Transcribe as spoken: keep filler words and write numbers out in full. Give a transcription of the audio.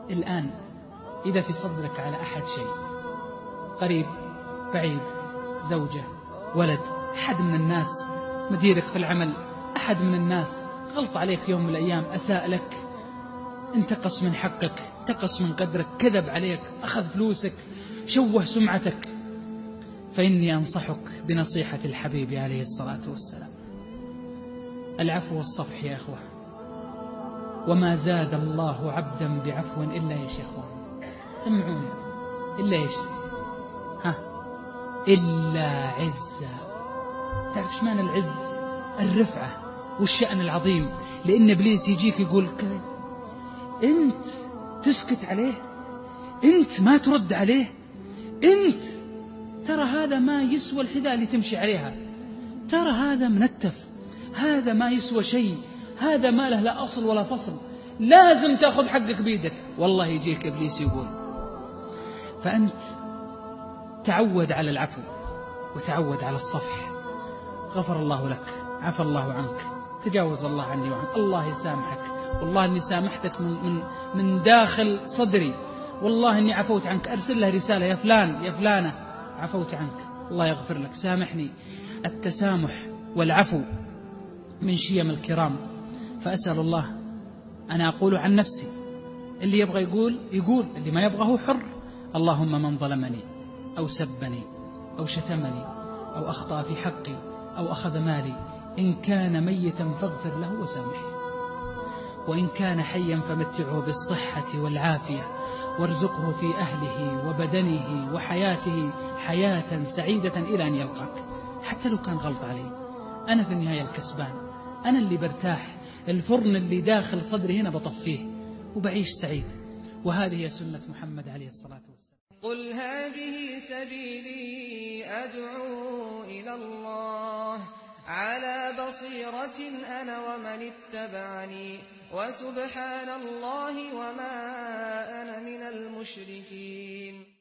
الآن إذا في صدرك على أحد شيء، قريب بعيد، زوجة ولد، أحد من الناس، مديرك في العمل، أحد من الناس غلط عليك يوم من الأيام، أساء لك، انتقص من حقك، انتقص من قدرك، كذب عليك، أخذ فلوسك، شوه سمعتك، فإني أنصحك بنصيحة الحبيب عليه الصلاة والسلام: العفو والصفح يا أخوة. وما زاد الله عبدا بعفو إلا إيش يا أخوة؟ سمعوني، إلا إيش؟ ها؟ إلا عزة. تعرف إيش معنى العز؟ الرفعة والشأن العظيم. لأن إبليس يجيك يقول كذا، أنت تسكت عليه، أنت ما ترد عليه، أنت ترى هذا ما يسوى الحذاء اللي تمشي عليها، ترى هذا منتف، هذا ما يسوى شيء، هذا ما له لا أصل ولا فصل، لازم تأخذ حقك بيدك. والله يجيك إبليس يقول. فأنت تعود على العفو وتعود على الصفح. غفر الله لك، عفى الله عنك، تجاوز الله عني وعنك. الله يسامحك، والله أني سامحتك من, من, من داخل صدري، والله أني عفوت عنك. أرسل له رسالة: يا فلان يا فلانة، عفوت عنك، الله يغفر لك، سامحني. التسامح والعفو من شيم الكرام. فأسأل الله، أنا أقول عن نفسي، اللي يبغى يقول يقول، اللي ما يبغى هو حر. اللهم من ظلمني أو سبني أو شتمني أو أخطأ في حقي أو أخذ مالي، إن كان ميتا فاغفر له وسامحه، وإن كان حيا فمتعه بالصحة والعافية، وارزقه في أهله وبدنه وحياته حياة سعيدة إلى أن يلقاك. حتى لو كان غلط علي، أنا في النهاية الكسبان، أنا اللي برتاح، الفرن اللي داخل صدري هنا بطفيه وبعيش سعيد. وهذه هي سنة محمد عليه الصلاة والسلام. قل هذه سبيلي أدعو إلى الله على بصيرة أنا ومن اتبعني وسبحان الله وما أنا من المشركين.